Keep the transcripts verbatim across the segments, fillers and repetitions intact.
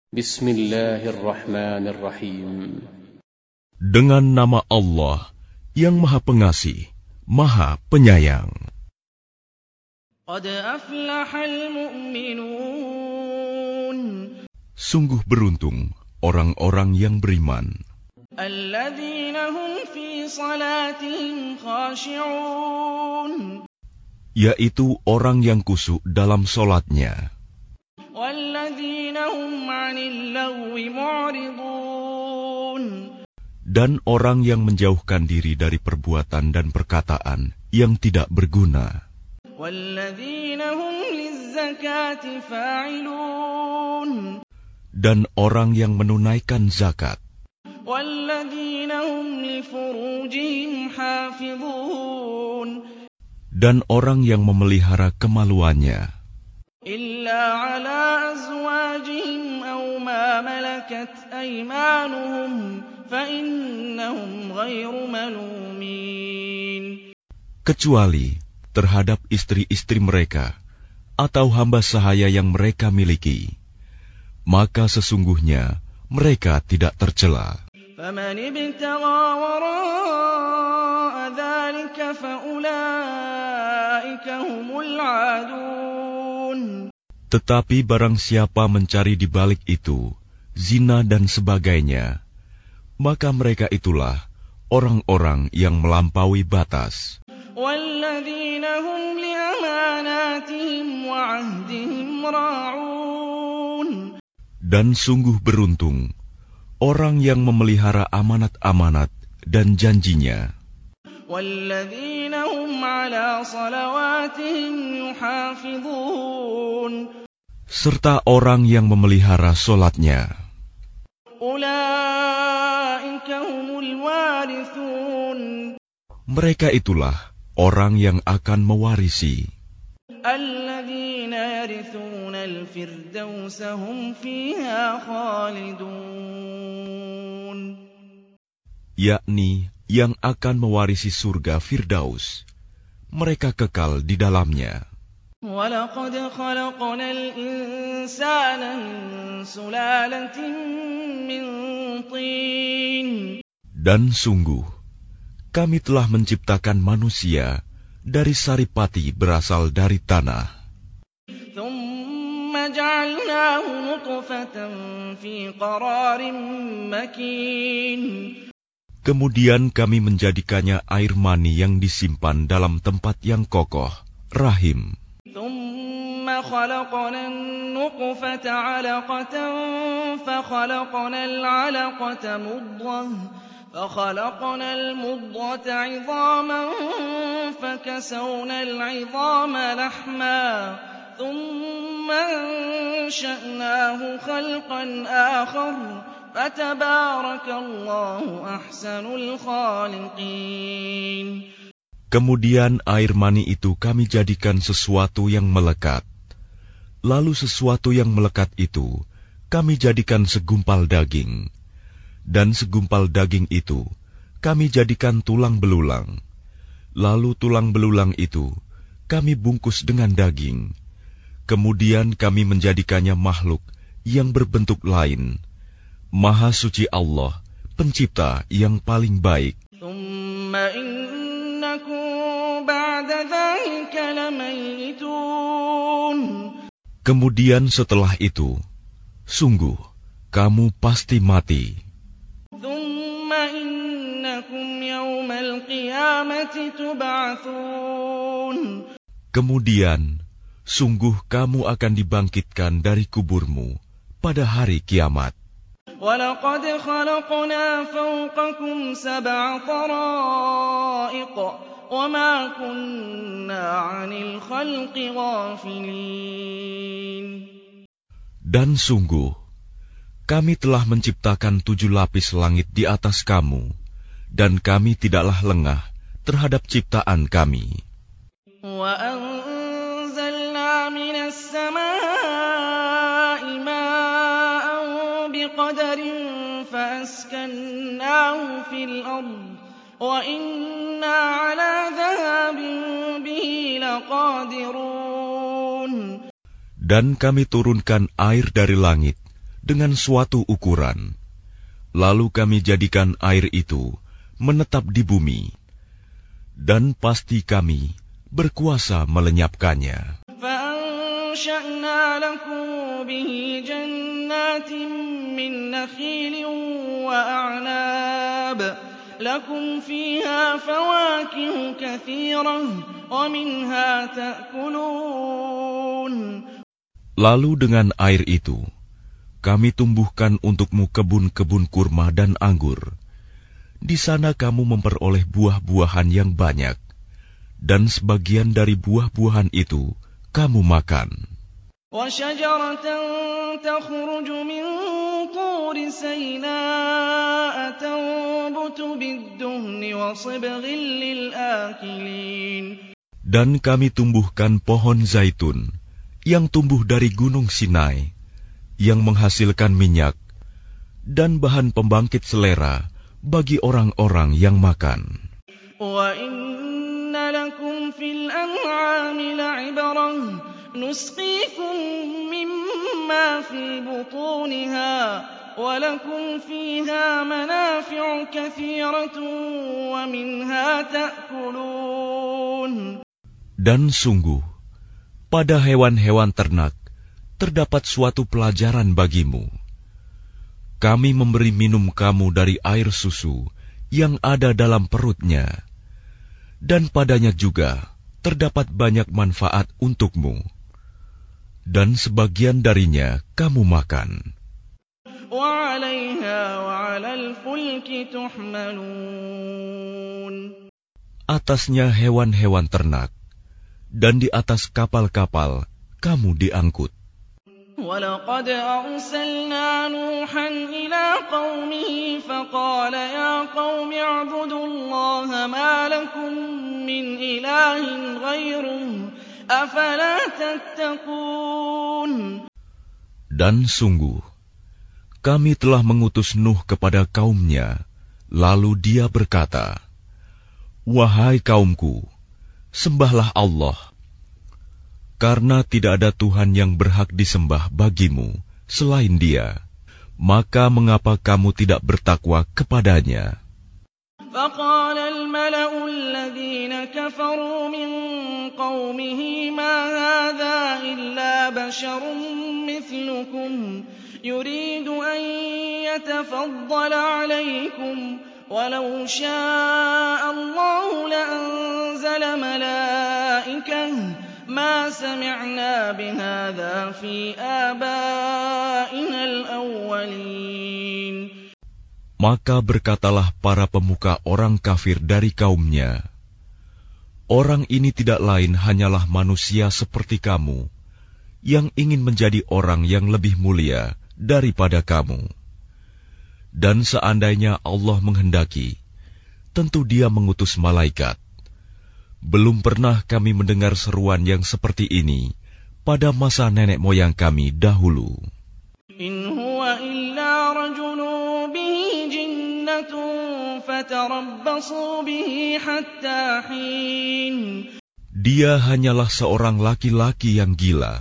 Bismillahirrahmanirrahim. Dengan nama Allah yang Maha Pengasih, Maha Penyayang. Qad aflahal mu'minun. Sungguh beruntung orang-orang yang beriman. Alladzina hum fi salatihim khashi'un. Yaitu orang yang khusyuk dalam solatnya. Walladzina hum 'anil lagwi mu'ridun. Dan orang yang menjauhkan diri dari perbuatan dan perkataan yang tidak berguna. Walladzina hum lizzakati fa'ilun. Dan orang yang menunaikan zakat. Walladzina hum li furujihim hafizun. Dan orang yang memelihara kemaluannya. Illa ala azwajihim aw ma malakat aymanuhum fa innahum ghairu malumin. Kecuali terhadap istri-istri mereka atau hamba sahaya yang mereka miliki, maka sesungguhnya mereka tidak tercela. Faman ibtagha wara'a dzalika fa ulaika humul 'adun. Tetapi barang siapa mencari di balik itu zina dan sebagainya, maka mereka itulah orang-orang yang melampaui batas. Walladzina hum li amanatihim wa 'ahdihim ra'un. Dan sungguh beruntung orang yang memelihara amanat-amanat dan janjinya. Walladzina hum 'ala salawatihim yuhafizun. Serta orang yang memelihara solatnya. Ulaika humul warithun. Mereka itulah orang yang akan mewarisi. Alladzina yarithuna al-firdausa hum fiha khalidun. Yakni yang akan mewarisi surga Firdaus. Mereka kekal di dalamnya. Walaqad khalaqnal insana min sulalatin min tin. Dan sungguh, kami telah menciptakan manusia dari saripati berasal dari tanah. Thumma ja'alnahu nutfatan fi qararin makin. Kemudian kami menjadikannya air mani yang disimpan dalam tempat yang kokoh, rahim. ثم خلقنا النطفة علقة فخلقنا العلقة مضغة فخلقنا المضغة عظاما فكسونا العظام لحما ثم أنشأناه خلقا آخر فتبارك الله أحسن الخالقين. Kemudian air mani itu kami jadikan sesuatu yang melekat. Lalu sesuatu yang melekat itu kami jadikan segumpal daging. Dan segumpal daging itu kami jadikan tulang belulang. Lalu tulang belulang itu kami bungkus dengan daging. Kemudian kami menjadikannya makhluk yang berbentuk lain. Maha suci Allah, pencipta yang paling baik. Kemudian setelah itu, sungguh kamu pasti mati. Kemudian, sungguh kamu akan dibangkitkan dari kuburmu pada hari kiamat. وَلَقَدْ خَلَقْنَا فَوْقَكُمْ سَبْعَ طَرَائِقَ وَمَا كُنَّا عَنِ الْخَلْقِ غَافِلِينَ. Dan sungguh, kami telah menciptakan tujuh lapis langit di atas kamu, dan kami tidaklah lengah terhadap ciptaan kami. وَأَنزَلْنَا مِنَ السَّمَاءِ مَاءً بِقَدَرٍ فَأَسْكَنَّاهُ فِي الْأَرْضِ وَإِنَّا عَلَى ذَهَابٍ بِهِ لَقَادِرُونَ. Dan kami turunkan air dari langit dengan suatu ukuran. Lalu kami jadikan air itu menetap di bumi, dan pasti kami berkuasa melenyapkannya. فَأَنشَأْنَا لَكُم بِهِ جَنَّاتٍ مِّن نَّخِيلٍ وَأَعْنَابٍ لَّكُمْ فِيهَا فَوَاكِهُ كَثِيرَةٌ وَمِنْهَا تَأْكُلُونَ. Lalu dengan air itu kami tumbuhkan untukmu kebun-kebun kurma dan anggur. Di sana kamu memperoleh buah-buahan yang banyak, dan sebagian dari buah-buahan itu kamu makan. وَشَجَرَةً تَخْرُجُ مِن طُورِ سَيْنَاءَ تَنبُتُ بِالدُّهْنِ وَصِبْغٍ لِّلْآكِلِينَ. Dan kami tumbuhkan pohon zaitun yang tumbuh dari gunung Sinai, yang menghasilkan minyak dan bahan pembangkit selera bagi orang-orang yang makan. وَإِنَّ لَكُمْ فِي الْأَنْعَامِ لَعِبْرَةً نُسْقِيكُم مِّمَّا فِي بُطُونِهَا وَلَكُمْ فِيهَا مَنَافِعُ كَثِيرَةٌ وَمِنْهَا تَأْكُلُونَ. Dan sungguh, pada hewan-hewan ternak terdapat suatu pelajaran bagimu. Kami memberi minum kamu dari air susu yang ada dalam perutnya, dan padanya juga terdapat banyak manfaat untukmu, dan sebagian darinya kamu makan. وَعَلَيْهَا وَعَلَى الْفُلْكِ تُحْمَلُونَ. Atasnya hewan-hewan ternak, dan di atas kapal-kapal kamu diangkut. وَلَقَدْ أَرْسَلْنَا نُوحًا إِلَىٰ قَوْمِهِ فَقَالَ يَا قَوْمِ اعْبُدُوا اللَّهَ مَا لَكُم مِّنْ إِلَٰهٍ غَيْرُهُ أَفَلَا تَتَّقُونَ. Dan sungguh, kami telah mengutus Nuh kepada kaumnya, lalu dia berkata, "Wahai kaumku, sembahlah Allah, karena tidak ada Tuhan yang berhak disembah bagimu selain Dia. Maka mengapa kamu tidak bertakwa kepadanya?" فَقَالَ الْمَلَأُ الَّذِينَ كَفَرُوا مِن قَوْمِهِ مَا هَٰذَا إِلَّا بَشَرٌ مِّثْلُكُمْ يُرِيدُ أَن يَتَفَضَّلَ عَلَيْكُمْ وَلَوْ شَاءَ اللَّهُ لَأَنزَلَ مَلَائِكَةً مَا سَمِعْنَا بِهَٰذَا فِي آبَائِنَا الْأَوَّلِينَ. Maka berkatalah para pemuka orang kafir dari kaumnya, "Orang ini tidak lain hanyalah manusia seperti kamu, yang ingin menjadi orang yang lebih mulia daripada kamu. Dan seandainya Allah menghendaki, tentu Dia mengutus malaikat. Belum pernah kami mendengar seruan yang seperti ini pada masa nenek moyang kami dahulu." إِنْ هُوَ إِلَّا رَجُلٌ بِهِ جِنَّةٌ فَتَرَبَّصُوا بِهِ حَتَّىٰ حِينٍ. Dia hanyalah seorang laki-laki yang gila.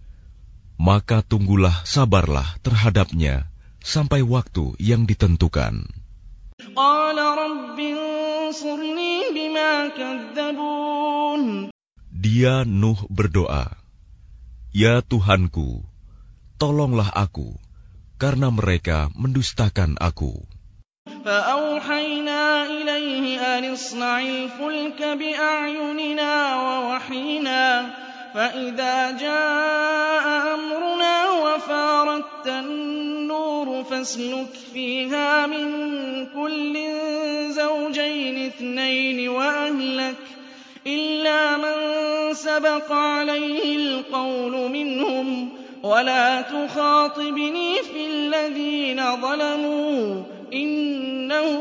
Maka tunggulah, sabarlah terhadapnya sampai waktu yang ditentukan. قَالَ رَبِّ انصُرْنِي بِمَا كَذَّبُونِ. Dia Nuh berdoa, "Ya Tuhanku, tolonglah aku, karena mereka mendustakan aku." فَأَوْحَيْنَا إِلَيْهِ أَنِ اصْنَعِ الْفُلْكَ بِأَعْيُنِنَا وَوَحْيِنَا فَإِذَا جَاءَ أَمْرُنَا وَفَارَتِ النُّورُ فَاسْلُكْ فِيهَا مِن كُلٍّ زَوْجَيْنِ اثْنَيْنِ وَأَهْلَكَ إِلَّا مَن سَبَقَ عَلَيْهِ الْقَوْلُ مِنْهُمْ وَلَا تُخَاطِبْنِي فِي الَّذِينَ ظَلَمُوا إِنَّهُم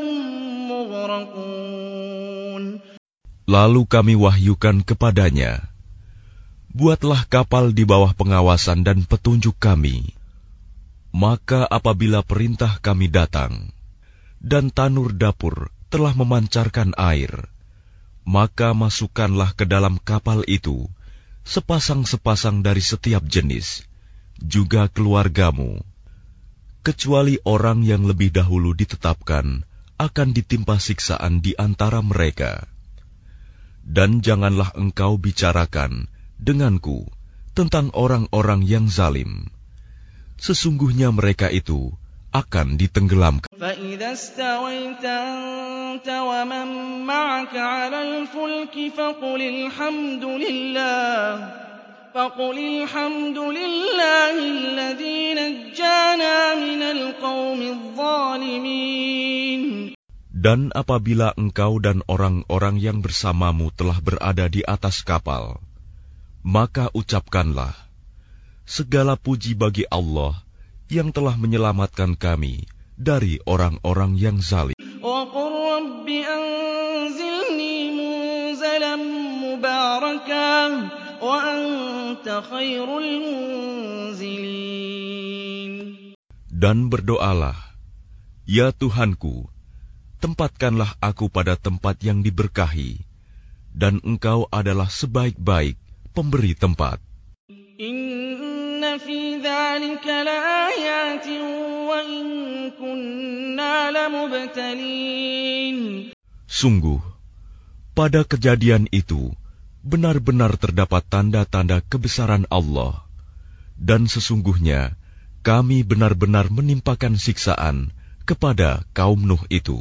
مُّغْرَقُونَ. Lalu kami wahyukan kepadanya, "Buatlah kapal di bawah pengawasan dan petunjuk kami. Maka apabila perintah kami datang, dan tanur dapur telah memancarkan air, maka masukkanlah ke dalam kapal itu sepasang-sepasang dari setiap jenis, juga keluargamu, kecuali orang yang lebih dahulu ditetapkan akan ditimpa siksaan di antara mereka. Dan janganlah engkau bicarakan denganku tentang orang-orang yang zalim. Sesungguhnya mereka itu akan ditenggelamkan. فَإِذَا اسْتَوَيْتَ أَنْتَ وَمَنْ مَعَكَ عَلَى الْفُلْكِ فَقُلِ الْحَمْدُ لِلَّهِ فَقُلِ الْحَمْدُ لِلَّهِ الَّذِي نَجَّانَا مِنَ الْقَوْمِ الظَّالِمِينَ. Dan apabila engkau dan orang-orang yang bersamamu telah berada di atas kapal, maka ucapkanlah, segala puji bagi Allah yang telah menyelamatkan kami dari orang-orang yang zalim. وَقُلْ رَبِّ أَنْزِلْنِي مُنْزَلًا مُبَارَكًا وَأَنْتَ خَيْرُ الْمُنْزِلِينَ. Dan berdoalah, ya Tuhanku, tempatkanlah aku pada tempat yang diberkahi, dan Engkau adalah sebaik-baik pemberi tempat. Inna fi dzalika laayatin wa in kunna lamubtalin. Sungguh, pada kejadian itu benar-benar terdapat tanda-tanda kebesaran Allah, dan sesungguhnya kami benar-benar menimpakan siksaan kepada kaum Nuh itu.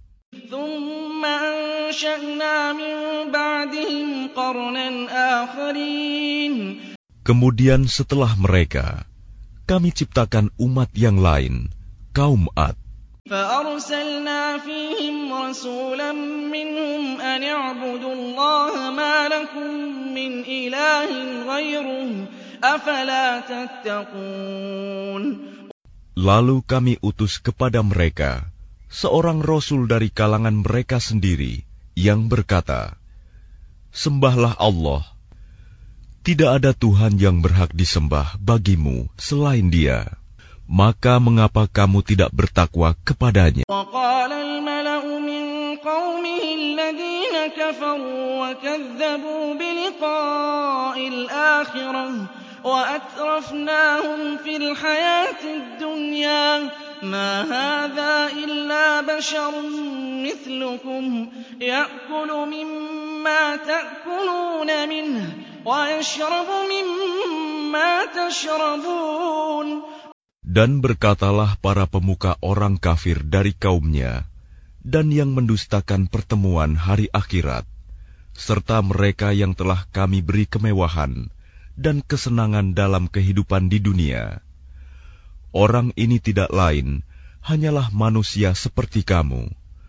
Kemudian setelah mereka, kami ciptakan umat yang lain, kaum Ad. فَأَرْسَلْنَا فِيهِمْ رَسُولًا مِّنْهُمْ أَنِ اعْبُدُوا اللَّهَ مَا لَكُم مِّنْ إِلَٰهٍ غَيْرُهُ أَفَلَا تَتَّقُونَ. Lalu kami utus kepada mereka seorang rasul dari kalangan mereka sendiri yang berkata, sembahlah Allah. Tidak ada Tuhan yang berhak disembah bagimu selain Dia. Maka mengapa kamu tidak bertakwa kepadanya? وَقَالَ الْمَلَأُ مِنْ قَوْمِهِ الَّذِينَ كَفَرُوا وَكَذَّبُوا بِلِقَاءِ الْآخِرَةِ وَأَتْرَفْنَاهُمْ فِي الْحَيَاةِ الدُّنْيَا مَا هَذَا إِلَّا بَشَرٌ مِثْلُكُمْ يَأْكُلُ مِمَّا تَأْكُلُونَ مِنْهُ وَيَشْرَبُ مِمَّا تَشْرَبُونَ. Dan berkatalah para pemuka orang kafir dari kaumnya dan yang mendustakan pertemuan hari akhirat, serta mereka yang telah kami beri kemewahan dan kesenangan dalam kehidupan di dunia. Orang ini tidak lain, hanyalah manusia seperti kamu.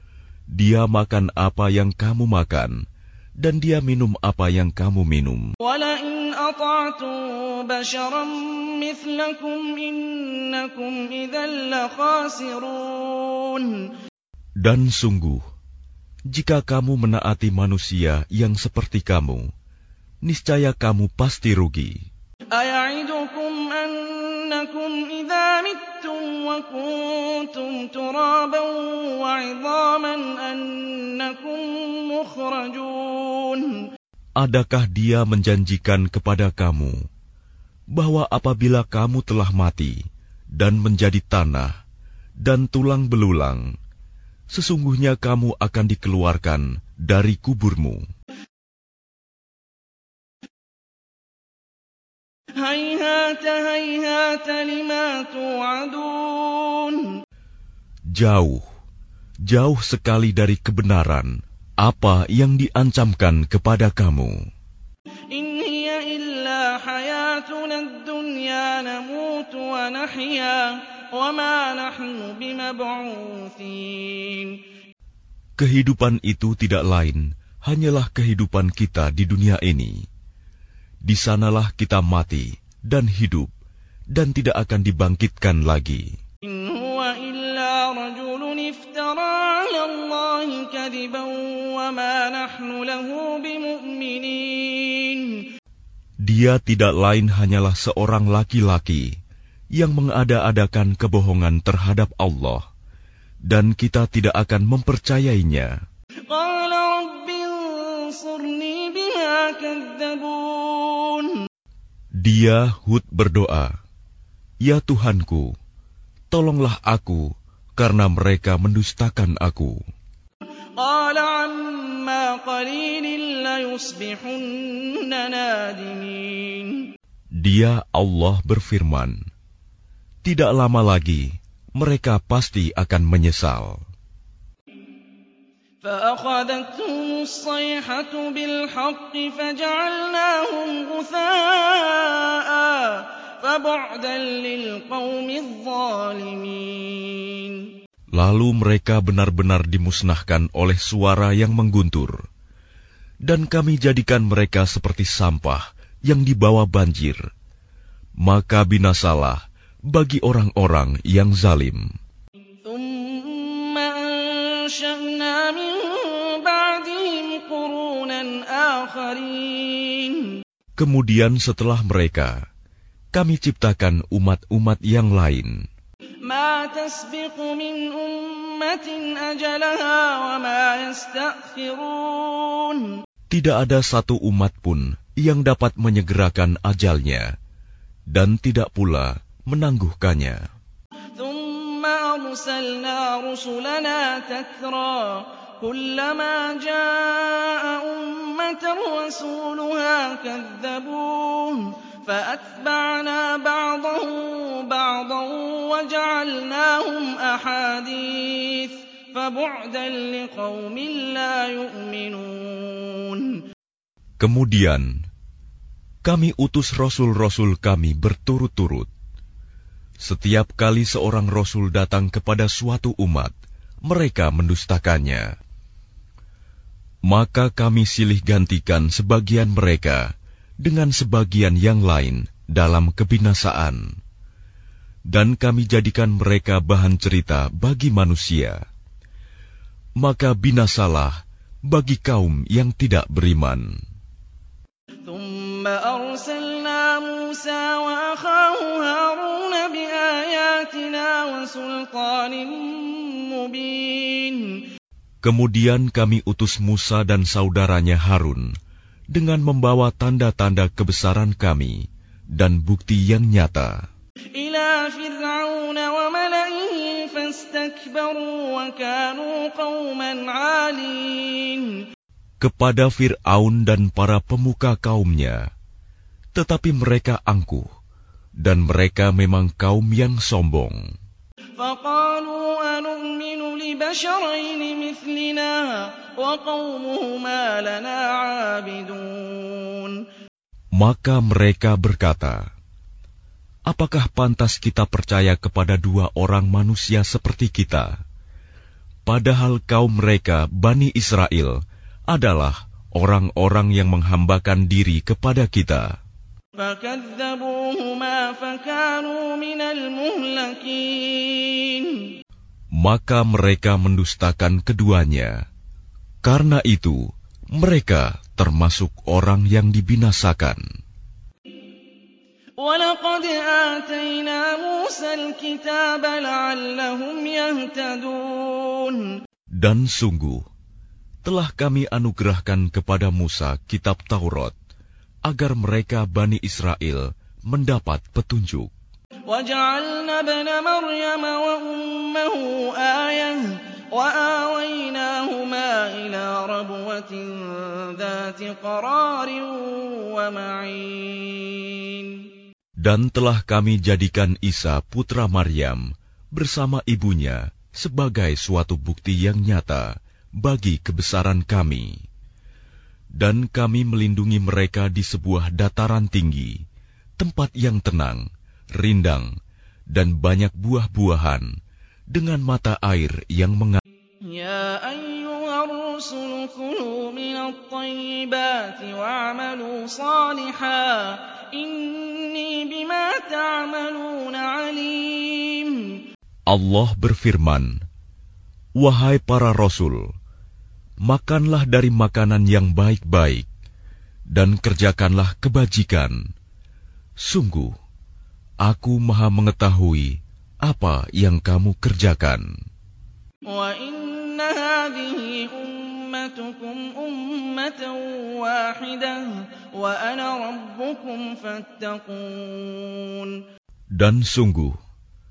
Dia makan apa yang kamu makan, dan dia minum apa yang kamu minum. وَلَئِنْ أَطَعْتُمْ بَشَرًا مِثْلَكُمْ إِنَّكُمْ إِذًا لَخَاسِرُونَ. Dan sungguh, jika kamu menaati manusia yang seperti kamu, niscaya kamu pasti rugi. أَيَعِدُكُمْ أَنَّكُمْ إِذَا مِتُّمْ وَكُنتُمْ تُرَابًا وَعِظَامًا أَنَّكُمْ مُخْرَجُونَ. Adakah dia menjanjikan kepada kamu bahwa apabila kamu telah mati dan menjadi tanah dan tulang belulang, sesungguhnya kamu akan dikeluarkan dari kuburmu? هَيْهَاتَ هَيْهَاتَ لِمَا تُوعَدُونَ. Jauh, jauh sekali dari kebenaran apa yang diancamkan kepada kamu. إِنْ هِيَ إِلَّا حَيَاتُنَا الدُّنْيَا نَمُوتُ وَنَحْيَا وَمَا نَحْنُ بِمَبْعُوثِينَ. Kehidupan itu tidak lain, hanyalah kehidupan kita di dunia ini. Di sanalah kita mati dan hidup, dan tidak akan dibangkitkan lagi. إِنْ هُوَ إِلَّا رَجُلٌ افْتَرَىٰ عَلَى اللَّهِ كَذِبًا وَمَا نَحْنُ لَهُ بِمُؤْمِنِينَ. Dia tidak lain hanyalah seorang laki-laki yang mengada-adakan kebohongan terhadap Allah, dan kita tidak akan mempercayainya. قَالَ رَبِّ انصُرْنِي بِمَا كَذَّبُونِ. Dia, Hud, berdoa, ya Tuhanku, tolonglah aku, karena mereka mendustakan aku. قال عما قليل ليصبحن نادمين. Dia Allah berfirman, tidak lama lagi mereka pasti akan menyesal. فأخذتهم الصيحة بالحق فجعلناهم غثاء فبعدا للقوم الظالمين. Lalu mereka benar-benar dimusnahkan oleh suara yang mengguntur, dan kami jadikan mereka seperti sampah yang dibawa banjir. Maka binasalah bagi orang-orang yang zalim. ثم أنشأنا من بعدهم قرونا آخرين. Kemudian setelah mereka, kami ciptakan umat-umat yang lain. ما تسبق من أمة أجلها وما يستأخرون. Tidak ada satu umat pun yang dapat menyegerakan ajalnya, dan tidak pula menangguhkannya. ثم أرسلنا رسلنا تترى كلما جاء أمة رسولها كذبوه فأتبعنا بعضهم بعضا وجعلناهم أحاديث فبعدا لقوم لا يؤمنون. Kemudian kami utus rasul-rasul kami berturut-turut. Setiap kali seorang rasul datang kepada suatu umat, mereka mendustakannya. Maka kami silih gantikan sebagian mereka dengan sebagian yang lain dalam kebinasaan, dan kami jadikan mereka bahan cerita bagi manusia. Maka binasalah bagi kaum yang tidak beriman. ثم أرسلنا موسى وأخاه هارون بآياتنا وسلطان مبين. Kemudian kami utus Musa dan saudaranya Harun dengan membawa tanda-tanda kebesaran kami dan bukti yang nyata. إلى فرعون وملئه فاستكبروا وكانوا قوما عالين. Kepada Fir'aun dan para pemuka kaumnya, tetapi mereka angkuh, dan mereka memang kaum yang sombong. فقالوا أنؤمن لبشرين مثلنا وقومهما لنا عابدون. Maka mereka berkata, apakah pantas kita percaya kepada dua orang manusia seperti kita, padahal kaum mereka, Bani Israel, adalah orang-orang yang menghambakan diri kepada kita. فكذبوهما فكانوا من المهلكين. Maka mereka mendustakan keduanya. Karena itu, mereka termasuk orang yang dibinasakan. وَلَقَدْ آتَيْنَا مُوسَى الْكِتَابَ لَعَلَّهُمْ يَهْتَدُونَ. Dan sungguh, telah kami anugerahkan kepada Musa kitab Taurat, agar mereka Bani Israel mendapat petunjuk. وَجَعَلْنَا ابْنَ مَرْيَمَ وَأُمَّهُ آيَةً وَآوَيْنَاهُمَا إِلَى رَبْوَةٍ ذَاتِ قَرَارٍ وَمَعِينٍ. Dan telah kami jadikan Isa putra Maryam bersama ibunya sebagai suatu bukti yang nyata bagi kebesaran kami. Dan kami melindungi mereka di sebuah dataran tinggi, tempat yang tenang, rindang, dan banyak buah-buahan, dengan mata air yang mengalir. Ya ayyuhar rusul kulu minat tayyibati wa'amalu salihan, inni bima ta'amaluna alim. Allah berfirman, wahai para rasul, makanlah dari makanan yang baik-baik, dan kerjakanlah kebajikan. Sungguh, aku maha mengetahui apa yang kamu kerjakan. Wa inna hadhihi ummatukum ummatan wahidah, wa ana rabbukum fattaqun. Dan sungguh,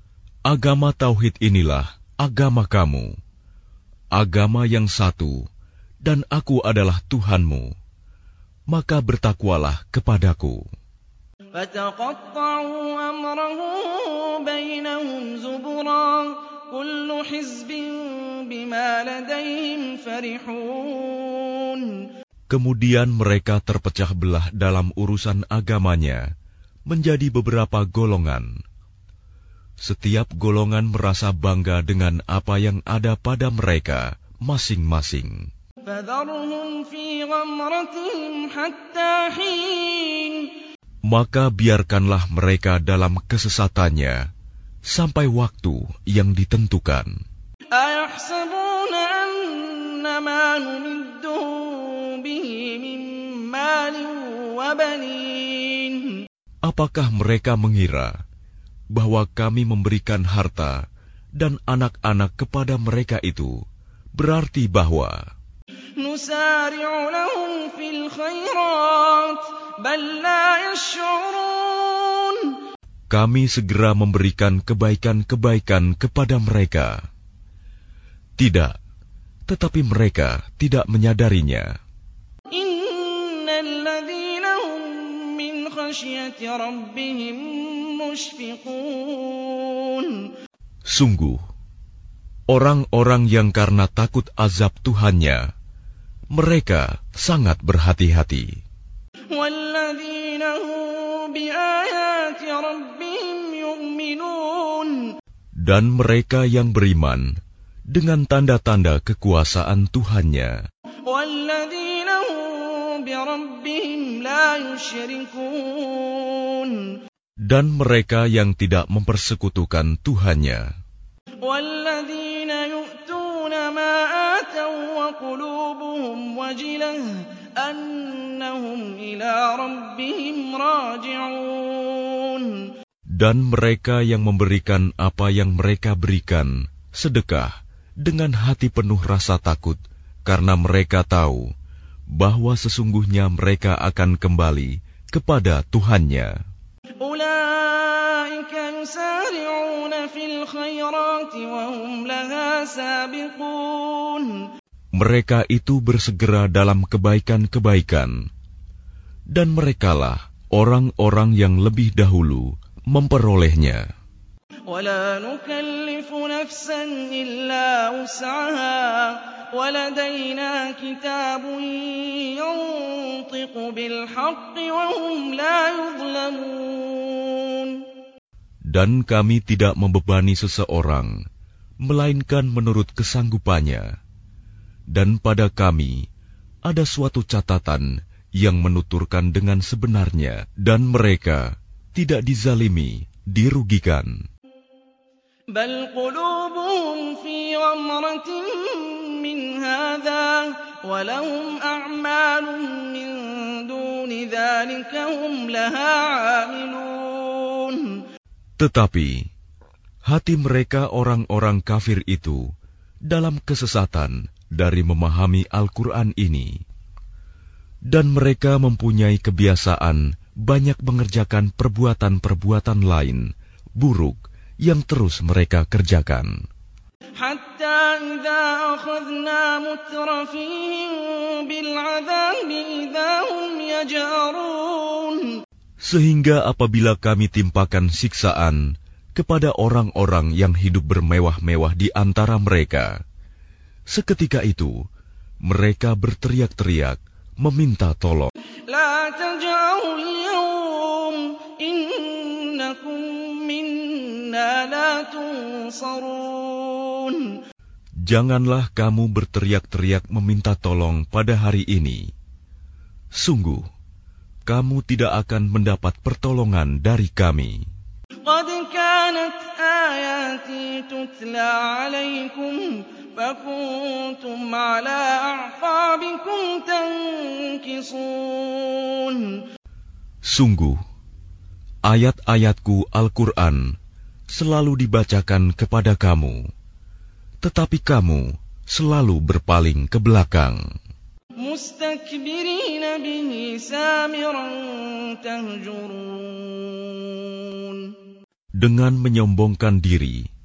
Agama Tauhid inilah agama kamu, agama yang satu, dan Aku adalah Tuhanmu. Maka bertakwalah kepadaku. فَتَقَطَّعُوا أَمْرَهُم بَيْنَهُمْ زُبُرًا كُلُّ حِزْبٍ بِمَا لَدَيْهِمْ فَرِحُونَ. Kemudian mereka terpecah belah dalam urusan agamanya menjadi beberapa golongan. Setiap golongan merasa bangga dengan apa yang ada pada mereka masing-masing. فَذَرْهُمْ فِي غَمْرَتِهِمْ حَتَّىٰ حِينٍ. Maka biarkanlah mereka dalam kesesatannya sampai waktu yang ditentukan. أَيَحْسَبُونَ أَنَّمَا نُمِدُّهُم بِهِ مِن مَّالٍ وَبَنِينَ. Apakah mereka mengira bahwa kami memberikan harta dan anak-anak kepada mereka itu berarti bahwa نُسَارِعُ لَهُمْ فِي الْخَيْرَاتِ بَل لَّا يَشْعُرُونَ. kami segera memberikan kebaikan-kebaikan kepada mereka? Tidak, tetapi mereka tidak menyadarinya. إِنَّ الَّذِينَ هُم مِّنْ خَشْيَةِ رَبِّهِم مُّشْفِقُونَ. Sungguh, orang-orang yang karena takut azab Tuhannya, mereka sangat berhati-hati. وَالَّذِينَ هُم بِآيَاتِ رَبِّهِمْ يُؤْمِنُونَ. Dan mereka yang beriman dengan tanda-tanda kekuasaan Tuhannya. وَالَّذِينَ هُم بِرَبِّهِمْ لَا يُشْرِكُونَ. Dan mereka yang tidak mempersekutukan Tuhannya. وَالَّذِينَ يُؤْتُونَ مَا آتَوا وَقُلُوبُهُمْ وَجِلَةٌ أَنَّهُمْ إِلَىٰ رَبِّهِمْ رَاجِعُونَ. Dan mereka yang memberikan apa yang mereka berikan, sedekah, dengan hati penuh rasa takut, karena mereka tahu bahwa sesungguhnya mereka akan kembali kepada Tuhannya. أُولَٰئِكَ يُسَارِعُونَ فِي الْخَيْرَاتِ وَهُمْ لَهَا سَابِقُونَ. Mereka itu bersegera dalam kebaikan-kebaikan, dan merekalah orang-orang yang lebih dahulu memperolehnya. وَلَا نُكَلِّفُ نَفْسًا إِلَّا وُسْعَهَا وَلَدَيْنَا كِتَابٌ يَنطِقُ بِالْحَقِّ وَهُمْ لَا يُظْلَمُونَ. Dan kami tidak membebani seseorang, melainkan menurut kesanggupannya. Dan pada kami ada suatu catatan yang menuturkan dengan sebenarnya, dan mereka tidak dizalimi, dirugikan. بَلْ قُلُوبُهُمْ فِي غَمْرَةٍ مِّنْ هَٰذَا وَلَهُمْ أَعْمَالٌ مِّن دُونِ ذَٰلِكَ هُمْ لَهَا عَامِلُونَ. Tetapi hati mereka orang-orang kafir itu dalam kesesatan dari memahami Al-Quran ini, dan mereka mempunyai kebiasaan banyak mengerjakan perbuatan-perbuatan lain buruk yang terus mereka kerjakan. حَتَّىٰ إِذَا أَخَذْنَا مُتْرَفِيهِم بِالْعَذَابِ إِذَا هُمْ يَجْأَرُونَ. Sehingga apabila kami timpakan siksaan kepada orang-orang yang hidup bermewah-mewah di antara mereka, seketika itu mereka berteriak-teriak meminta tolong. لَا تَجْأَرُوا الْيَوْمَ إِنَّكُم مِّنَّا لَا تُنصَرُونَ. Janganlah kamu berteriak-teriak meminta tolong pada hari ini. Sungguh, kamu tidak akan mendapat pertolongan dari kami. قَدْ كَانَتْ آيَاتِي تُتْلَىٰ عَلَيْكُمْ فَكُنتُمْ عَلَىٰ أَعْقَابِكُمْ تَنكِصُونَ. Sungguh, ayat-ayatku Al-Quran selalu dibacakan kepada kamu, tetapi kamu selalu berpaling ke belakang. مُسْتَكْبِرِينَ بِهِ سَامِرًا تَهْجُرُونَ. Dengan menyombongkan diri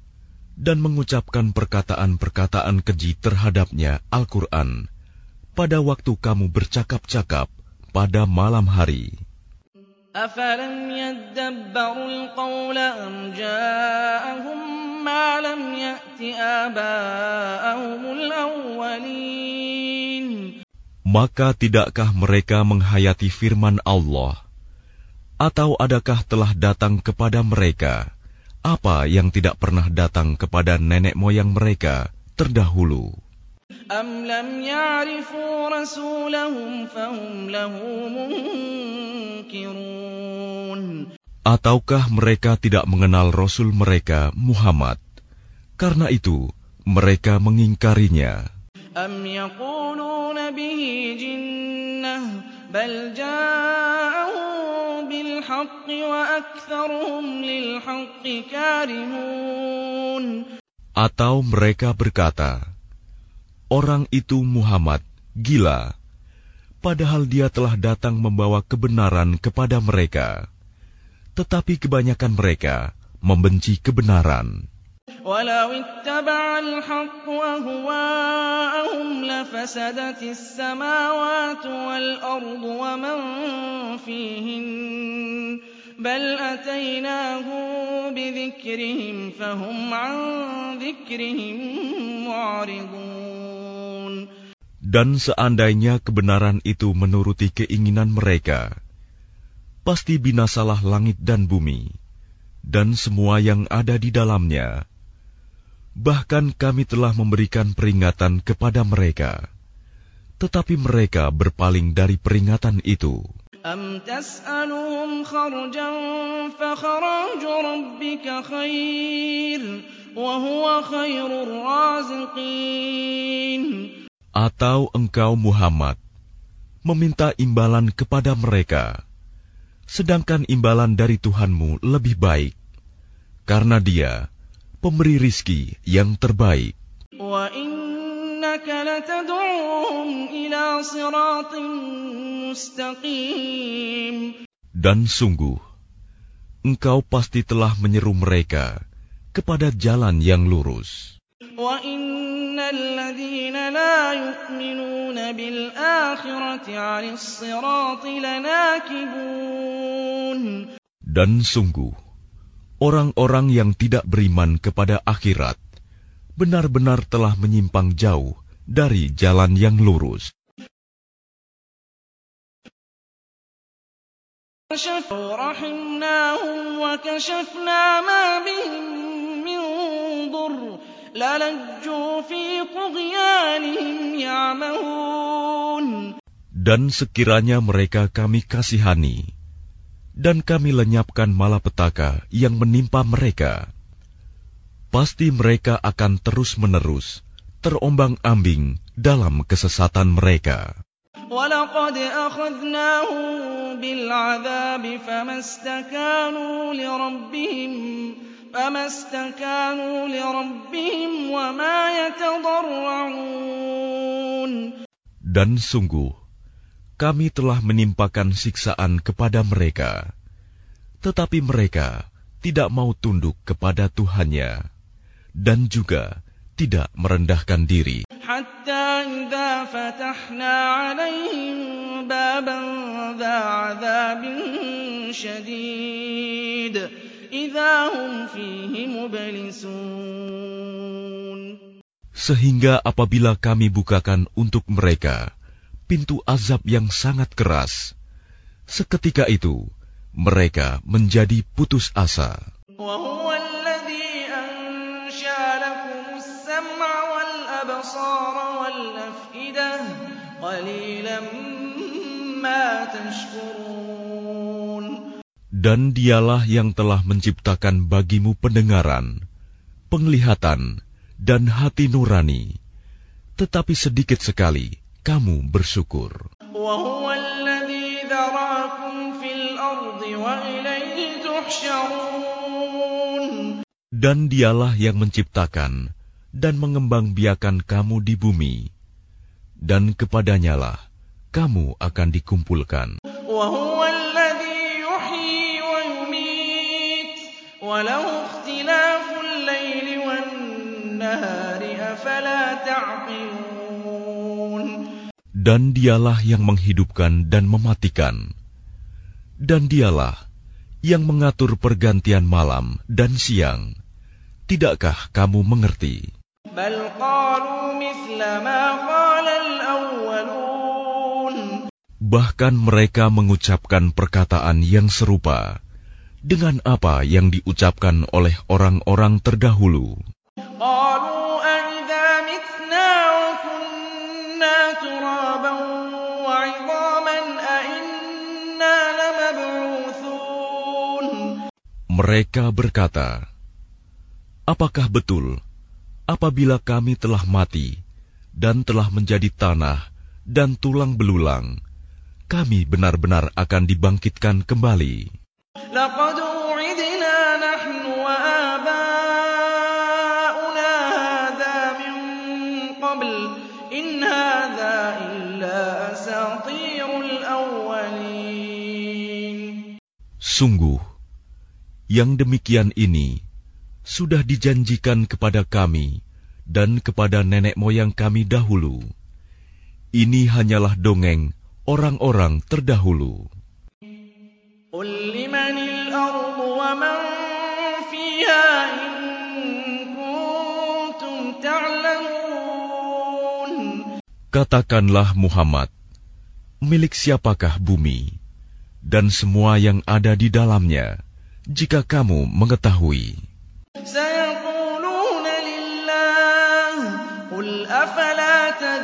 dan mengucapkan perkataan-perkataan keji terhadapnya Al-Quran pada waktu kamu bercakap-cakap pada malam hari. أَفَلَمْ يَدَّبَّرُوا الْقَوْلَ أَمْ جَاءَهُم مَّا لَمْ يَأْتِ آبَاءَهُمُ الْأَوَّلِينَ. Maka tidakkah mereka menghayati firman Allah? Atau adakah telah datang kepada mereka apa yang tidak pernah datang kepada nenek moyang mereka terdahulu? أَمْ لَمْ يَعْرِفُوا رَسُولَهُمْ فَهُمْ لَهُ مُنكِرُونَ. Ataukah mereka tidak mengenal Rasul mereka Muhammad, karena itu mereka mengingkarinya? أَمْ يَقُولُونَ بِهِ جِنَّةٌ بَلْ جَاءَهُم بِالْحَقِّ وَأَكْثَرُهُمْ لِلْحَقِّ كَارِهُونَ. Atau mereka berkata, orang itu Muhammad gila, padahal dia telah datang membawa kebenaran kepada mereka, tetapi kebanyakan mereka membenci kebenaran. وَلَوِ اتَّبَعَ الْحَقُّ أَهْوَاءَهُمْ لَفَسَدَتِ السَّمَاوَاتُ وَالْأَرْضُ وَمَن فِيهِنَّ بَلْ أَتَيْنَاهُم بِذِكْرِهِمْ فَهُمْ عَن ذِكْرِهِم مُّعْرِضُونَ. Dan seandainya kebenaran itu menuruti keinginan mereka, pasti binasalah langit dan bumi, dan semua yang ada di dalamnya. Bahkan kami telah memberikan peringatan kepada mereka, tetapi mereka berpaling dari peringatan itu. أَمْ تَسْأَلُهُمْ خَرْجًا فَخَرَاجُ رَبِّكَ خَيْرٌ وَهُوَ خَيْرُ الرَّازِقِينَ. Atau engkau Muhammad meminta imbalan kepada mereka, sedangkan imbalan dari Tuhanmu lebih baik, karena Dia pemberi rizki yang terbaik. وَإِنَّكَ لَتَدْعُوهُمْ إِلَى صِرَاطٍ مُّسْتَقِيمٍ. Dan sungguh, engkau pasti telah menyeru mereka kepada jalan yang lurus. وَإِنَّ الَّذِينَ لَا يُؤْمِنُونَ بِالْآخِرَةِ عَنِ الصِّرَاطِ لَنَاكِبُونَ. Dan sungguh, orang-orang yang tidak beriman kepada akhirat benar-benar telah menyimpang jauh dari jalan yang lurus. رَحِمْنَاهُمْ وَكَشَفْنَا مَا بِهِم مِّن ضُرٍّ لَلَجُّوا فِي طُغْيَانِهِمْ يَعْمَهُونَ. Dan sekiranya mereka kami kasihani, dan kami lenyapkan malapetaka yang menimpa mereka, pasti mereka akan terus-menerus terombang-ambing dalam kesesatan mereka. وَلَقَدْ أَخَذْنَاهُم بِالْعَذَابِ فَمَا اسْتَكَانُوا لِرَبِّهِمْ فَمَا اسْتَكَانُوا لِرَبِّهِمْ وَمَا يَتَضَرَّعُونَ. Dan sungguh, kami telah menimpakan siksaan kepada mereka, tetapi mereka tidak mau tunduk kepada Tuhannya, dan juga tidak merendahkan diri. Hatta idza fatahna 'alaihim baban dza 'adzabin syadid idza hum fihi mublisun. Sehingga apabila kami bukakan untuk mereka pintu azab yang sangat keras, seketika itu mereka menjadi putus asa. Dan dialah yang telah menciptakan bagimu pendengaran, penglihatan, dan hati nurani, tetapi sedikit sekali kamu bersyukur. Dan dialah yang menciptakan dan mengembangbiakan kamu di bumi, dan kepadanyalah kamu akan dikumpulkan. النَّهَارِ أَفَلَا تَعْقِلُونَ Dan dialah yang menghidupkan dan mematikan. Dan dialah yang mengatur pergantian malam dan siang. Tidakkah kamu mengerti? بَلْ قَالُوا مِثْلَ مَا قَالَ الْأَوَّلُونَ Bahkan mereka mengucapkan perkataan yang serupa dengan apa yang diucapkan oleh orang-orang terdahulu. قَالُوا أَإِذَا مِتْنَا وَكُنَّا تُرَابًا وَعِظَامًا أَإِنَّا لَمَبْعُوثُونَ Mereka berkata, apakah betul apabila kami telah mati dan telah menjadi tanah dan tulang belulang, kami benar-benar akan dibangkitkan kembali? لَقَدْ وُعِدْنَا نَحْنُ وَآبَاؤُنَا هَذَا مِن قَبْلُ إِنْ هَذَا إِلَّا أَسَاطِيرُ الْأَوَّلِينَ Sungguh, yang demikian ini sudah dijanjikan kepada kami dan kepada nenek moyang kami dahulu. Ini hanyalah dongeng orang-orang terdahulu. قُل لِّمَنِ الْأَرْضُ وَمَن فِيهَا إِن كُنتُمْ تَعْلَمُونَ Katakanlah Muhammad, milik siapakah bumi dan semua yang ada di dalamnya, jika kamu mengetahui? سَيَقُولُونَ لِلَّهِ قُلْ أَفَلَا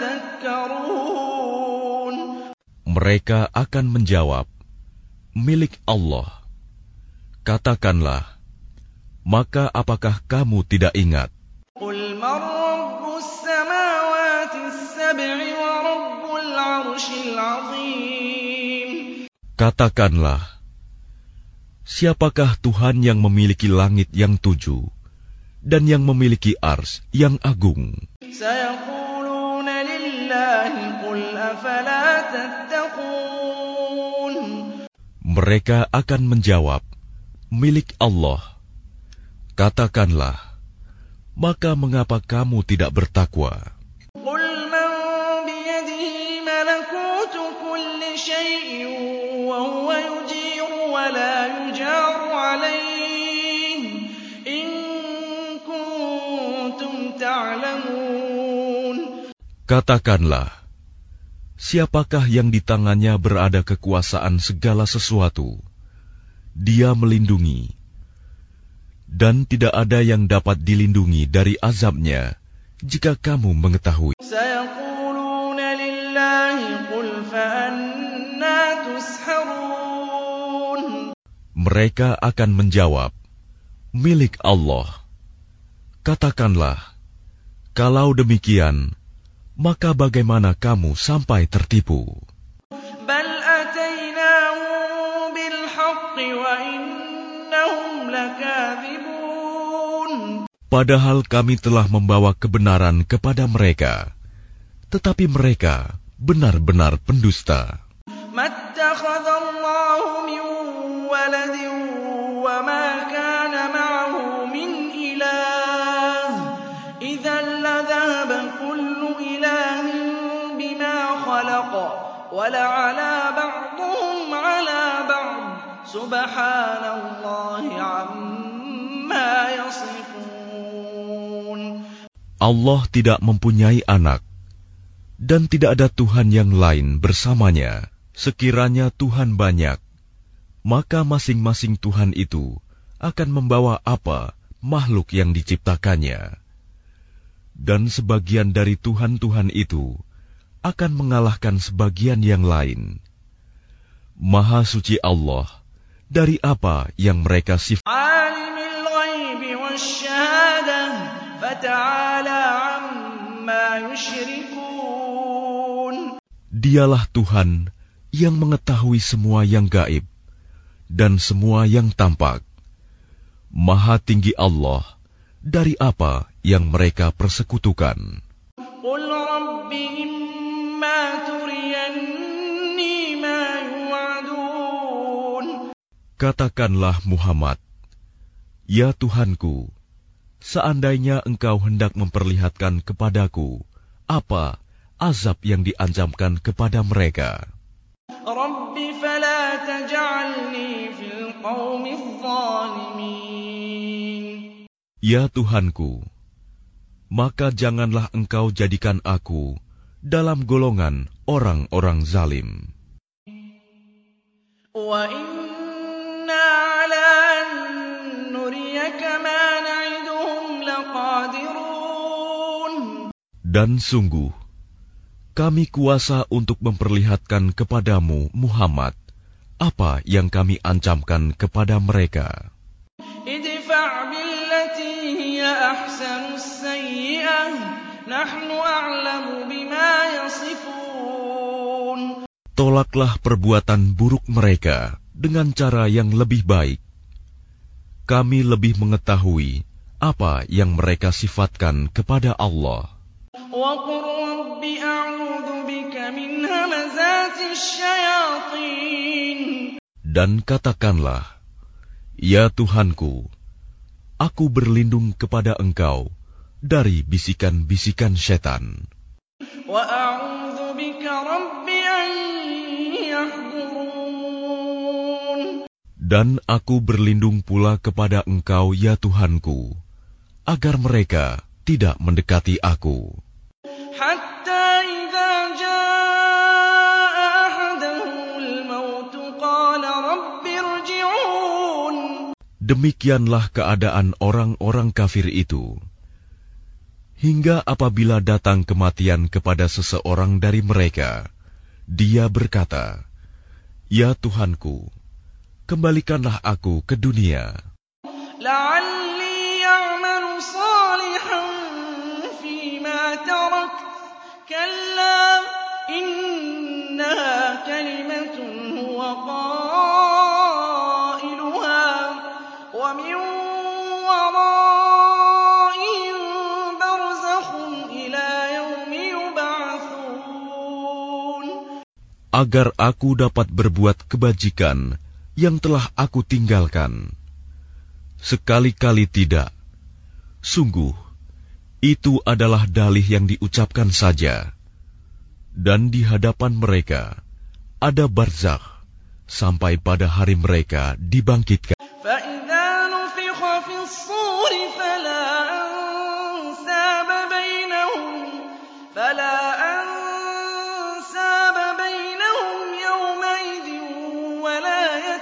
تَذَكَّرُونَ Mereka akan menjawab, milik Allah. Katakanlah, maka apakah kamu tidak ingat? قُلْ مَن رَّبُّ السَّمَاوَاتِ السَّبْعِ وَرَبُّ الْعَرْشِ الْعَظِيمِ Katakanlah, siapakah Tuhan yang memiliki langit yang tujuh dan yang memiliki ars yang agung? سَيَقُولُونَ لِلَّهِ قُلْ أَفَلَا تَتَّقُونَ Mereka akan menjawab, milik Allah. Katakanlah, maka mengapa kamu tidak bertakwa? قُلْ مَن بِيَدِهِ مَلَكُوتُ كُلِّ شَيْءٍ وَهُوَ يُجِيرُ وَلَا يُجَارُ عَلَيْهِ إِن كُنتُمْ تَعْلَمُونَ Katakanlah, siapakah yang di tangannya berada kekuasaan segala sesuatu? Dia melindungi, dan tidak ada yang dapat dilindungi dari azabnya, jika kamu mengetahui. سَيَقُولُونَ لِلَّهِ قُلْ فَأَنَّىٰ تُسْحَرُونَ Mereka akan menjawab, milik Allah. Katakanlah, kalau demikian, maka bagaimana kamu sampai tertipu? بَلْ أَتَيْنَاهُم بِالْحَقِّ وَإِنَّهُمْ لَكَاذِبُونَ Padahal kami telah membawa kebenaran kepada mereka, tetapi mereka benar-benar pendusta. مَا اتَّخَذَ اللَّهُ مِن وَلَدٍ وَمَا كَانَ مَعَهُ مِنْ إِلَٰهٍ إِذًا لَّذَهَبَ كُلُّ إِلَٰهٍ بِمَا خَلَقَ وَلَعَلَا بَعْضُهُمْ عَلَىٰ بَعْضٍ سُبْحَانَ اللَّهِ عَمَّا يَصِفُونَ Allah tidak mempunyai anak, dan tidak ada Tuhan yang lain bersamanya. Sekiranya Tuhan banyak, maka masing-masing Tuhan itu akan membawa apa makhluk yang diciptakannya. Dan sebagian dari Tuhan-Tuhan itu akan mengalahkan sebagian yang lain. Maha suci Allah dari apa yang mereka sifat. Alimul ghaibi wasyahadah fata'ala amma yusyrikun. Dialah Tuhan yang mengetahui semua yang gaib dan semua yang tampak. Maha tinggi Allah dari apa yang mereka persekutukan. Qul rabbi imma turiyanni ma yu'adun. Katakanlah Muhammad, ya Tuhanku, seandainya engkau hendak memperlihatkan kepadaku apa azab yang diancamkan kepada mereka. Rabbi fala taj'alni fil qaumiz zalimin. Ya Tuhanku, maka janganlah engkau jadikan aku dalam golongan orang-orang zalim. Wa inna ala an nuriyaka ma na'iduhum laqadirun. Dan sungguh, kami kuasa untuk memperlihatkan kepadamu, Muhammad, apa yang kami ancamkan kepada mereka. Idfa' billati hiya ahsanus sayyi'ah, nahnu a'lamu bima yasifun. Tolaklah perbuatan buruk mereka dengan cara yang lebih baik. Kami lebih mengetahui apa yang mereka sifatkan kepada Allah. Wa qur rabbi a'udzu bika min hamazatis syayatin. Dan katakanlah, ya Tuhanku, aku berlindung kepada Engkau dari bisikan-bisikan setan. Wa a'udzu bika rabbi an yahdurun. Dan aku berlindung pula kepada Engkau, ya Tuhanku, agar mereka tidak mendekati aku. Hatta idza jaa ahadahumul maut qala rabbi irji'un. Demikianlah keadaan orang-orang kafir itu. Hingga apabila datang kematian kepada seseorang dari mereka, dia berkata, ya Tuhanku, kembalikanlah aku ke dunia. La'alli ya'malu salihan fima tarakt, kalla innaha kalimatun huwa qailuha, wa min waraihim barzakhun ila yaumi yub'atsun. Agar aku dapat berbuat kebajikan yang telah aku tinggalkan. Sekali-kali tidak. Sungguh, itu adalah dalih yang diucapkan saja. Dan di hadapan mereka ada barzakh sampai pada hari mereka dibangkitkan. فَإِذَا نُفِخَ فِي الصُّورِ فَلَا أَنْسَابَ بَيْنَهُمْ فَلَا أَنْسَابَ بَيْنَهُمْ يَوْمَئِذٍ وَلَا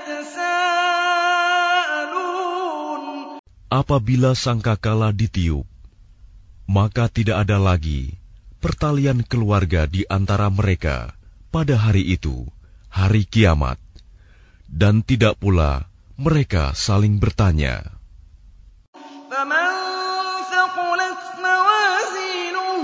يَتَسَاءَلُونَ. Apabila sangkakala ditiup, maka tidak ada lagi pertalian keluarga di antara mereka pada hari itu, hari kiamat, dan tidak pula mereka saling bertanya. فَمَنْ ثَقُلَتْ مَوَازِينُهُ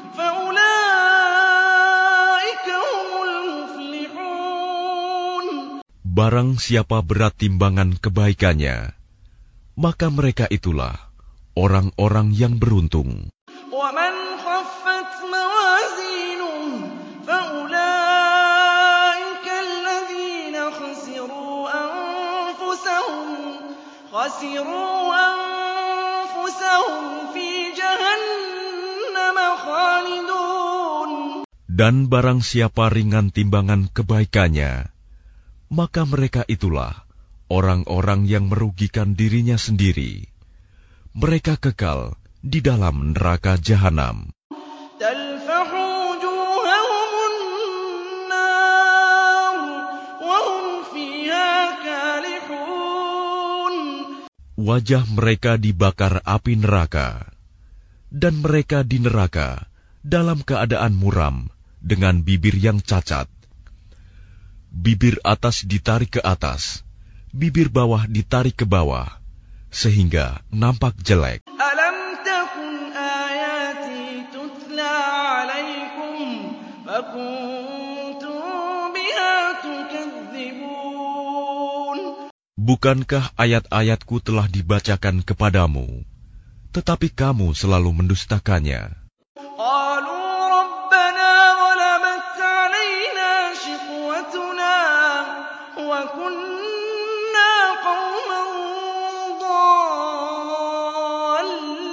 فَأُولَئِكَ هُمُ الْمُفْلِحُونَ. Barang siapa berat timbangan kebaikannya, maka mereka itulah orang-orang yang beruntung. وَمَنْ خَفَّتْ مَوَازِينُهُ فَأُولَئِكَ الَّذِينَ خَسِرُوا أَنفُسَهُمْ خَسِرُوا أَنفُسَهُمْ فِي جَهَنَّمَ خَالِدُونَ. Dan barang siapa ringan timbangan kebaikannya, maka mereka itulah orang-orang yang merugikan dirinya sendiri. Mereka kekal di dalam neraka jahanam. Talfahu wujuhahum an-nar wa hum fiha kalihun. Wajah mereka dibakar api neraka, dan mereka di neraka dalam keadaan muram dengan bibir yang cacat. Bibir atas ditarik ke atas, bibir bawah ditarik ke bawah, sehingga nampak jelek. Alam takun ayati tutla alaikum fakuntum biha tukadzibun. Bukankah ayat-ayatku telah dibacakan kepadamu, tetapi kamu selalu mendustakannya? Qalu rabbana ghalabat alaina shiqwatuna wa kunna qauman dhalin.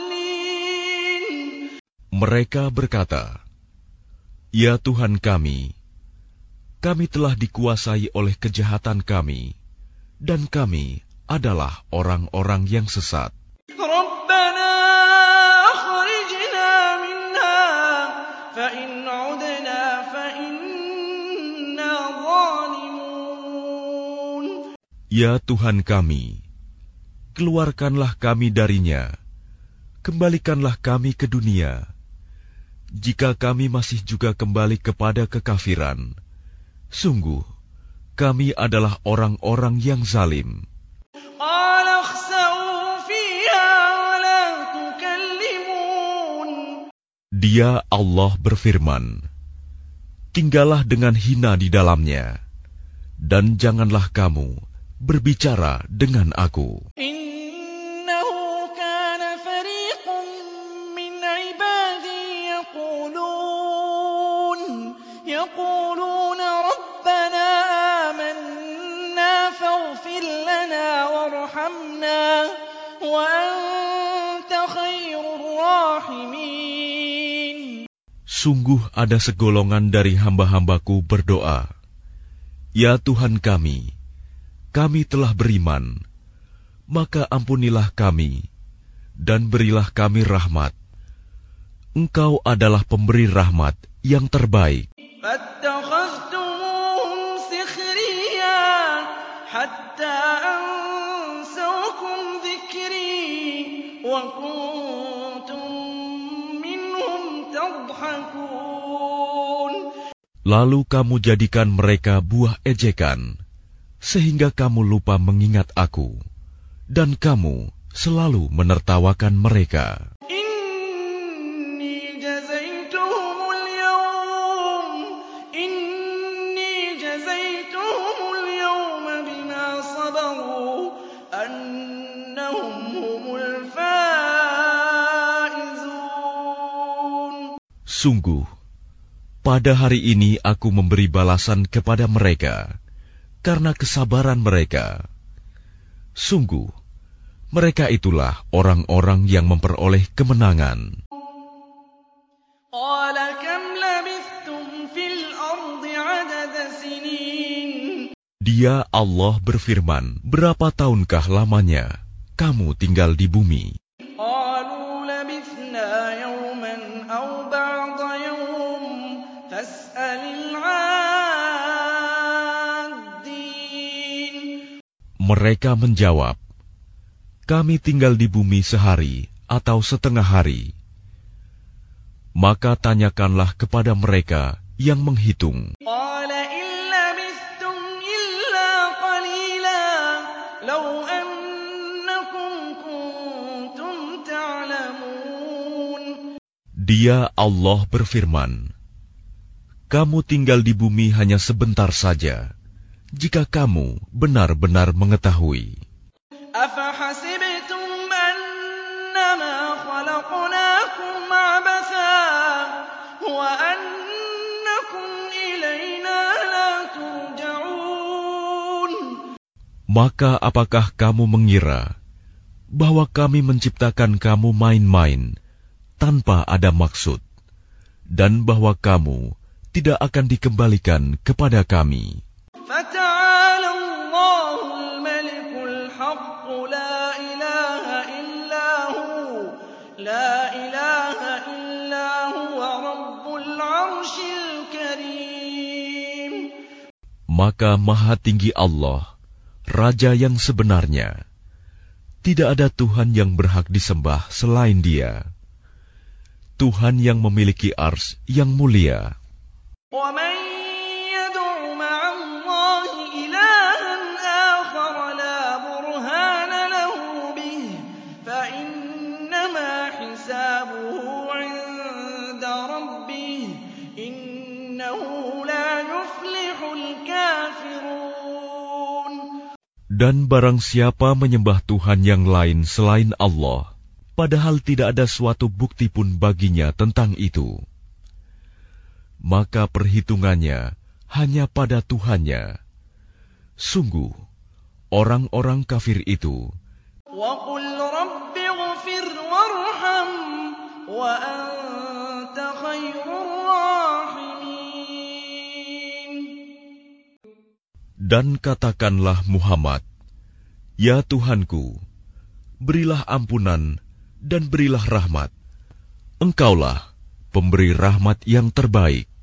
Mereka berkata, "Ya Tuhan kami, kami telah dikuasai oleh kejahatan kami, dan kami adalah orang-orang yang sesat. رَبَّنَا أَخْرِجْنَا مِنْهَا فَإِنْ عُدْنَا فَإِنَّا ظَالِمُونَ." Ya Tuhan kami, keluarkanlah kami darinya, kembalikanlah kami ke dunia. Jika kami masih juga kembali kepada kekafiran, sungguh kami adalah orang-orang yang zalim. قَالَ اخْسَئُوا فِيهَا وَلَا تُكَلِّمُونِ. Dia Allah berfirman, "Tinggallah dengan hina di dalamnya, dan janganlah kamu berbicara dengan aku." إِنَّهُ كَانَ فَرِيقٌ مِّنْ عِبَادِي يَقُولُونَ يَقُولُونَ رَبَّنَا آمَنَّا فَاغْفِرْ لَنَا وَارْحَمْنَا وَأَنْتَ خَيْرُ الرَّاحِمِينَ. Sungguh ada segolongan dari hamba-hambaku berdoa, "Ya Tuhan kami, kami telah beriman, maka ampunilah kami, dan berilah kami rahmat. Engkau adalah pemberi rahmat yang terbaik." فَاتَّخَذْتُمُوهُمْ سِخْرِيًّا حَتَّى أَنسَوْكُمْ ذِكْرِي وَكُنْتُمْ مِنْهُمْ تَضْحَكُونَ. Lalu kamu jadikan mereka buah ejekan, sehingga kamu lupa mengingat aku, dan kamu selalu menertawakan mereka. إِنِّي جَزَيْتُهُمُ الْيَوْمَ إِنِّي جَزَيْتُهُمُ الْيَوْمَ بِمَا صَبَرُوا أَنَّهُمْ هُمُ الْفَائِزُونَ. Sungguh, pada hari ini aku memberi balasan kepada mereka karena kesabaran mereka. Sungguh, mereka itulah orang-orang yang memperoleh kemenangan. قَالَ كَمْ لَبِثْتُمْ فِي الْأَرْضِ عَدَدَ سِنِينَ. Dia Allah berfirman, "Berapa tahunkah lamanya kamu tinggal di bumi?" قَالُوا لَبِثْنَا يَوْمًا أَوْ بَعْضَ يَوْمٍ فَاسْأَلِ الْعَادِّينَ. Mereka menjawab, "Kami tinggal di bumi sehari atau setengah hari." Maka tanyakanlah kepada mereka yang menghitung. قَالَ إِن لَّبِثْتُمْ إِلَّا قَلِيلًا لَّوْ أَنَّكُمْ كُنتُمْ تَعْلَمُونَ. Dia Allah berfirman, "Kamu tinggal di bumi hanya sebentar saja, jika kamu benar-benar mengetahui." أَفَحَسِبْتُمْ أَنَّمَا خَلَقْنَاكُمْ عَبَثًا وَأَنَّكُمْ إِلَيْنَا لَا تُرْجَعُونَ. Maka apakah kamu mengira bahwa kami menciptakan kamu main-main tanpa ada maksud, dan bahwa kamu tidak akan dikembalikan kepada kami? فَتَعَالَى اللَّهُ الْمَلِكُ الْحَقُّ لَا إِلَٰهَ إِلَّا هُوَ لَا إِلَٰهَ إِلَّا هُوَ رَبُّ الْعَرْشِ الْكَرِيمِ. Maka Maha Tinggi Allah, Raja yang sebenarnya. Tidak ada Tuhan yang berhak disembah selain Dia, Tuhan yang memiliki ars yang mulia. وَمَن يَدْعُ مَعَ اللَّهِ إِلَٰهًا آخَرَ لَا بُرْهَانَ لَهُ بِهِ فَإِنَّمَا حِسَابُهُ عِندَ رَبِّهِ إِنَّهُ لَا يُفْلِحُ الْكَافِرُونَ. Dan barang siapa menyembah Tuhan yang lain selain Allah, padahal tidak ada suatu bukti pun baginya tentang itu, maka perhitungannya hanya pada Tuhannya. Sungguh, orang-orang kafir itu وَقُلْ رَبِّ اغْفِرْ وَارْحَمْ وَأَنْتَ Dan katakanlah Muhammad, Ya Tuhanku, berilah ampunan dan berilah rahmat. Engkaulah pemberi rahmat yang terbaik.